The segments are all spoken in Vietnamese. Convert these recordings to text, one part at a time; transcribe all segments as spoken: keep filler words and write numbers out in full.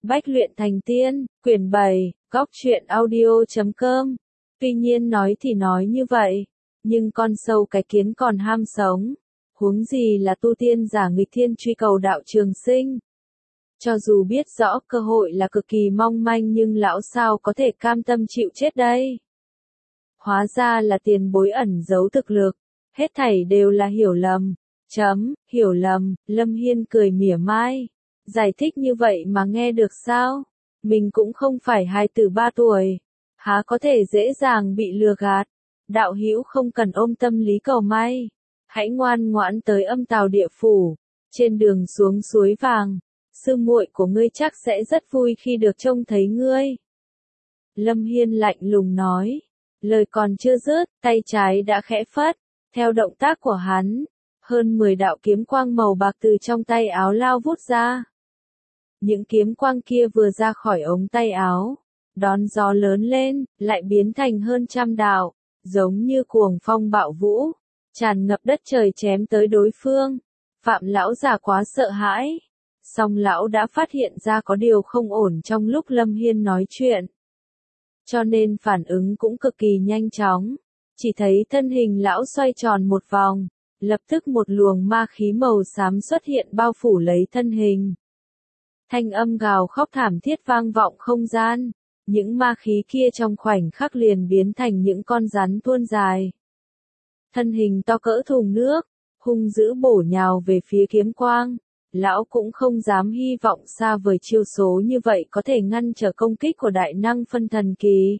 Bách luyện thành tiên, quyển bảy, góc truyện audio chấm com. Tuy nhiên nói thì nói như vậy, nhưng con sâu cái kiến còn ham sống. Huống gì là tu tiên giả nghịch thiên truy cầu đạo trường sinh. Cho dù biết rõ cơ hội là cực kỳ mong manh nhưng lão sao có thể cam tâm chịu chết đây. Hóa ra là tiền bối ẩn giấu thực lực, hết thảy đều là hiểu lầm. Chấm, hiểu lầm, Lâm Hiên cười mỉa mai. Giải thích như vậy mà nghe được sao? Mình cũng không phải hài tử ba tuổi, há có thể dễ dàng bị lừa gạt. Đạo hữu không cần ôm tâm lý cầu may, hãy ngoan ngoãn tới Âm Tào địa phủ, trên đường xuống suối vàng, sư muội của ngươi chắc sẽ rất vui khi được trông thấy ngươi. Lâm Hiên lạnh lùng nói, lời còn chưa dứt, tay trái đã khẽ phất, theo động tác của hắn, hơn mười đạo kiếm quang màu bạc từ trong tay áo lao vút ra. Những kiếm quang kia vừa ra khỏi ống tay áo, đón gió lớn lên, lại biến thành hơn trăm đạo, giống như cuồng phong bạo vũ, tràn ngập đất trời chém tới đối phương. Phạm lão già quá sợ hãi, song lão đã phát hiện ra có điều không ổn trong lúc Lâm Hiên nói chuyện, cho nên phản ứng cũng cực kỳ nhanh chóng. Chỉ thấy thân hình lão xoay tròn một vòng, lập tức một luồng ma khí màu xám xuất hiện bao phủ lấy thân hình. Thanh âm gào khóc thảm thiết vang vọng không gian, những ma khí kia trong khoảnh khắc liền biến thành những con rắn thuôn dài. Thân hình to cỡ thùng nước, hung dữ bổ nhào về phía kiếm quang, lão cũng không dám hy vọng xa vời chiêu số như vậy có thể ngăn trở công kích của đại năng phân thần kỳ.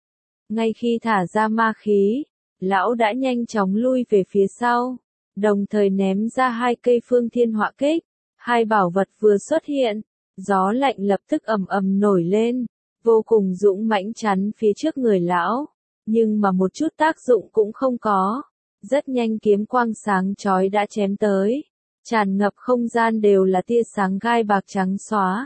Ngay khi thả ra ma khí, lão đã nhanh chóng lui về phía sau, đồng thời ném ra hai cây phương thiên họa kích. Hai bảo vật vừa xuất hiện, gió lạnh lập tức ầm ầm nổi lên, vô cùng dũng mãnh chắn phía trước người lão, nhưng mà một chút tác dụng cũng không có. Rất nhanh kiếm quang sáng chói đã chém tới, tràn ngập không gian đều là tia sáng gai bạc trắng xóa.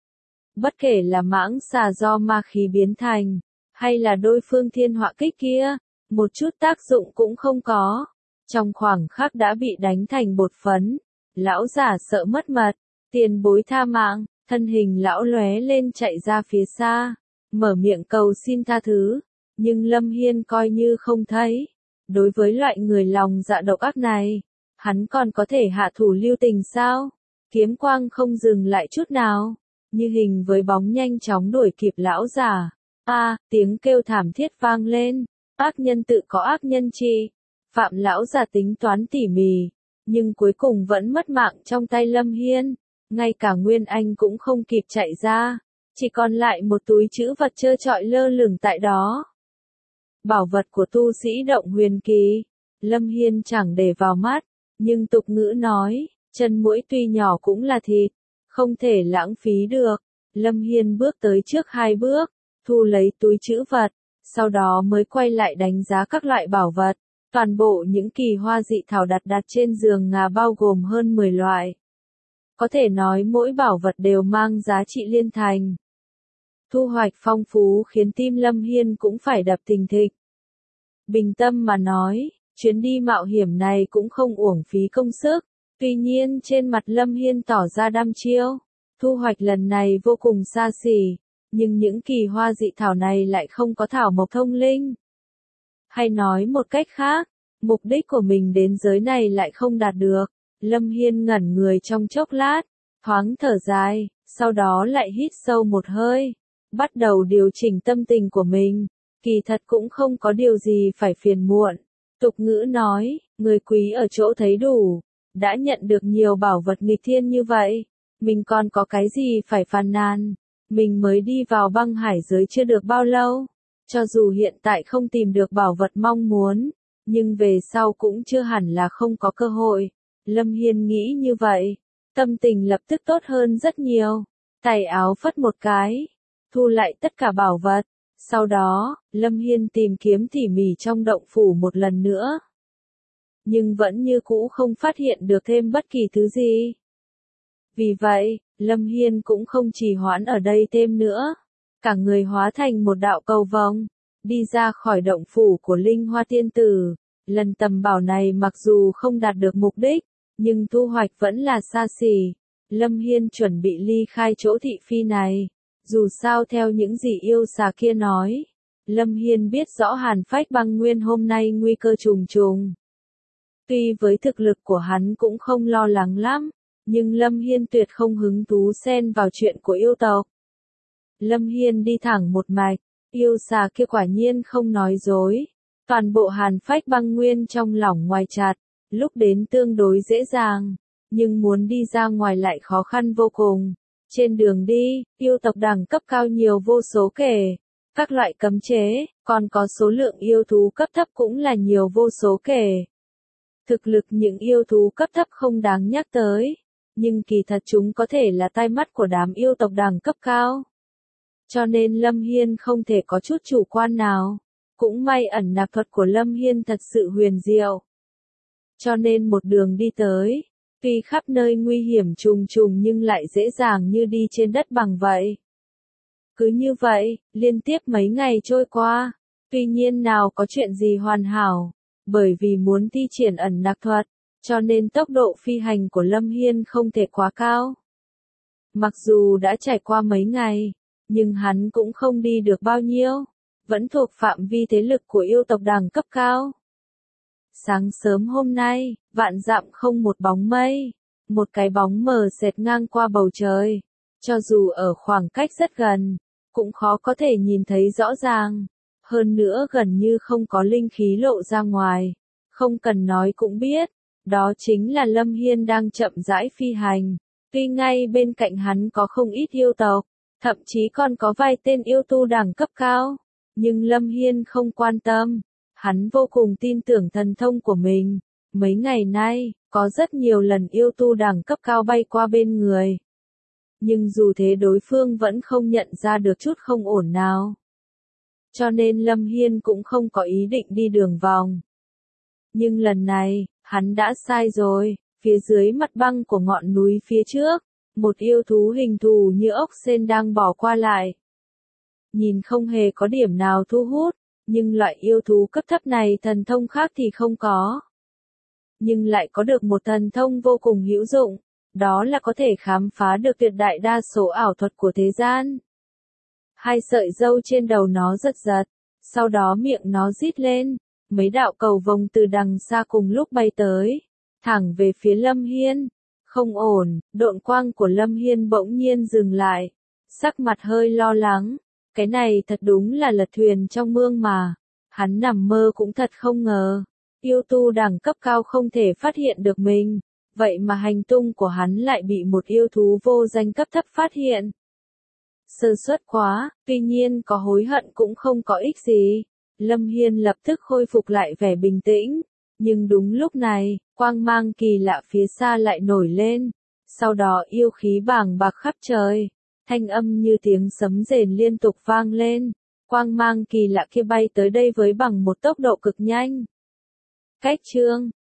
Bất kể là mãng xà do ma khí biến thành, hay là đôi phương thiên họa kích kia, một chút tác dụng cũng không có. Trong khoảng khắc đã bị đánh thành bột phấn, lão giả sợ mất mật, tiền bối tha mạng, thân hình lão lóe lên chạy ra phía xa, mở miệng cầu xin tha thứ, nhưng Lâm Hiên coi như không thấy. Đối với loại người lòng dạ độc ác này, hắn còn có thể hạ thủ lưu tình sao? Kiếm quang không dừng lại chút nào, như hình với bóng nhanh chóng đuổi kịp lão giả. A, à, tiếng kêu thảm thiết vang lên, ác nhân tự có ác nhân trị. Phạm lão giả tính toán tỉ mỉ, nhưng cuối cùng vẫn mất mạng trong tay Lâm Hiên, ngay cả Nguyên Anh cũng không kịp chạy ra, chỉ còn lại một túi trữ vật trơ trọi lơ lửng tại đó. Bảo vật của tu sĩ động huyền kỳ, Lâm Hiên chẳng để vào mắt, nhưng tục ngữ nói, chân muỗi tuy nhỏ cũng là thịt, không thể lãng phí được. Lâm Hiên bước tới trước hai bước, thu lấy túi trữ vật, sau đó mới quay lại đánh giá các loại bảo vật. Toàn bộ những kỳ hoa dị thảo đặt đặt trên giường ngà bao gồm hơn mười loại. Có thể nói mỗi bảo vật đều mang giá trị liên thành. Thu hoạch phong phú khiến tim Lâm Hiên cũng phải đập thình thịch. Bình tâm mà nói, chuyến đi mạo hiểm này cũng không uổng phí công sức. Tuy nhiên trên mặt Lâm Hiên tỏ ra đăm chiêu. Thu hoạch lần này vô cùng xa xỉ, nhưng những kỳ hoa dị thảo này lại không có thảo mộc thông linh. Hay nói một cách khác, mục đích của mình đến giới này lại không đạt được. Lâm Hiên ngẩn người trong chốc lát, thoáng thở dài, sau đó lại hít sâu một hơi, bắt đầu điều chỉnh tâm tình của mình. Kỳ thật cũng không có điều gì phải phiền muộn. Tục ngữ nói, người quý ở chỗ thấy đủ, đã nhận được nhiều bảo vật nghịch thiên như vậy, mình còn có cái gì phải phàn nàn. Mình mới đi vào băng hải giới chưa được bao lâu. Cho dù hiện tại không tìm được bảo vật mong muốn, nhưng về sau cũng chưa hẳn là không có cơ hội. Lâm Hiên nghĩ như vậy, tâm tình lập tức tốt hơn rất nhiều. Tay áo phất một cái, thu lại tất cả bảo vật. Sau đó, Lâm Hiên tìm kiếm tỉ mỉ trong động phủ một lần nữa. Nhưng vẫn như cũ không phát hiện được thêm bất kỳ thứ gì. Vì vậy, Lâm Hiên cũng không trì hoãn ở đây thêm nữa. Cả người hóa thành một đạo cầu vồng, đi ra khỏi động phủ của Linh Hoa Tiên Tử. Lần tầm bảo này mặc dù không đạt được mục đích, nhưng thu hoạch vẫn là xa xỉ. Lâm Hiên chuẩn bị ly khai chỗ thị phi này. Dù sao theo những gì yêu xà kia nói, Lâm Hiên biết rõ Hàn Phách Băng Nguyên hôm nay nguy cơ trùng trùng. Tuy với thực lực của hắn cũng không lo lắng lắm, nhưng Lâm Hiên tuyệt không hứng thú xen vào chuyện của yêu tộc. Lâm Hiên đi thẳng một mạch, yêu xà kia quả nhiên không nói dối. Toàn bộ Hàn Phách Băng Nguyên trong lỏng ngoài chặt, lúc đến tương đối dễ dàng, nhưng muốn đi ra ngoài lại khó khăn vô cùng. Trên đường đi, yêu tộc đẳng cấp cao nhiều vô số kể, các loại cấm chế, còn có số lượng yêu thú cấp thấp cũng là nhiều vô số kể. Thực lực những yêu thú cấp thấp không đáng nhắc tới, nhưng kỳ thật chúng có thể là tai mắt của đám yêu tộc đẳng cấp cao. Cho nên Lâm Hiên không thể có chút chủ quan nào. Cũng may ẩn nặc thuật của Lâm Hiên thật sự huyền diệu. Cho nên một đường đi tới, tuy khắp nơi nguy hiểm trùng trùng nhưng lại dễ dàng như đi trên đất bằng vậy. Cứ như vậy, liên tiếp mấy ngày trôi qua, tuy nhiên nào có chuyện gì hoàn hảo, bởi vì muốn thi triển ẩn nặc thuật, cho nên tốc độ phi hành của Lâm Hiên không thể quá cao. Mặc dù đã trải qua mấy ngày, nhưng hắn cũng không đi được bao nhiêu, vẫn thuộc phạm vi thế lực của yêu tộc đẳng cấp cao. Sáng sớm hôm nay, vạn dặm không một bóng mây, một cái bóng mờ xẹt ngang qua bầu trời, cho dù ở khoảng cách rất gần, cũng khó có thể nhìn thấy rõ ràng, hơn nữa gần như không có linh khí lộ ra ngoài, không cần nói cũng biết, đó chính là Lâm Hiên đang chậm rãi phi hành, tuy ngay bên cạnh hắn có không ít yêu tộc, thậm chí còn có vài tên yêu tu đẳng cấp cao, nhưng Lâm Hiên không quan tâm. Hắn vô cùng tin tưởng thần thông của mình. Mấy ngày nay, có rất nhiều lần yêu tu đẳng cấp cao bay qua bên người. Nhưng dù thế đối phương vẫn không nhận ra được chút không ổn nào. Cho nên Lâm Hiên cũng không có ý định đi đường vòng. Nhưng lần này, hắn đã sai rồi. Phía dưới mặt băng của ngọn núi phía trước, một yêu thú hình thù như ốc sên đang bỏ qua lại. Nhìn không hề có điểm nào thu hút. Nhưng loại yêu thú cấp thấp này thần thông khác thì không có. Nhưng lại có được một thần thông vô cùng hữu dụng, đó là có thể khám phá được tuyệt đại đa số ảo thuật của thế gian. Hai sợi râu trên đầu nó giật giật, sau đó miệng nó rít lên, mấy đạo cầu vồng từ đằng xa cùng lúc bay tới, thẳng về phía Lâm Hiên. Không ổn, độn quang của Lâm Hiên bỗng nhiên dừng lại, sắc mặt hơi lo lắng. Cái này thật đúng là lật thuyền trong mương mà. Hắn nằm mơ cũng thật không ngờ. Yêu tu đẳng cấp cao không thể phát hiện được mình. Vậy mà hành tung của hắn lại bị một yêu thú vô danh cấp thấp phát hiện. Sơ suất quá, tuy nhiên có hối hận cũng không có ích gì. Lâm Hiên lập tức khôi phục lại vẻ bình tĩnh. Nhưng đúng lúc này, quang mang kỳ lạ phía xa lại nổi lên. Sau đó yêu khí bàng bạc khắp trời. Thanh âm như tiếng sấm rền liên tục vang lên, quang mang kỳ lạ kia bay tới đây với bằng một tốc độ cực nhanh. Cách chương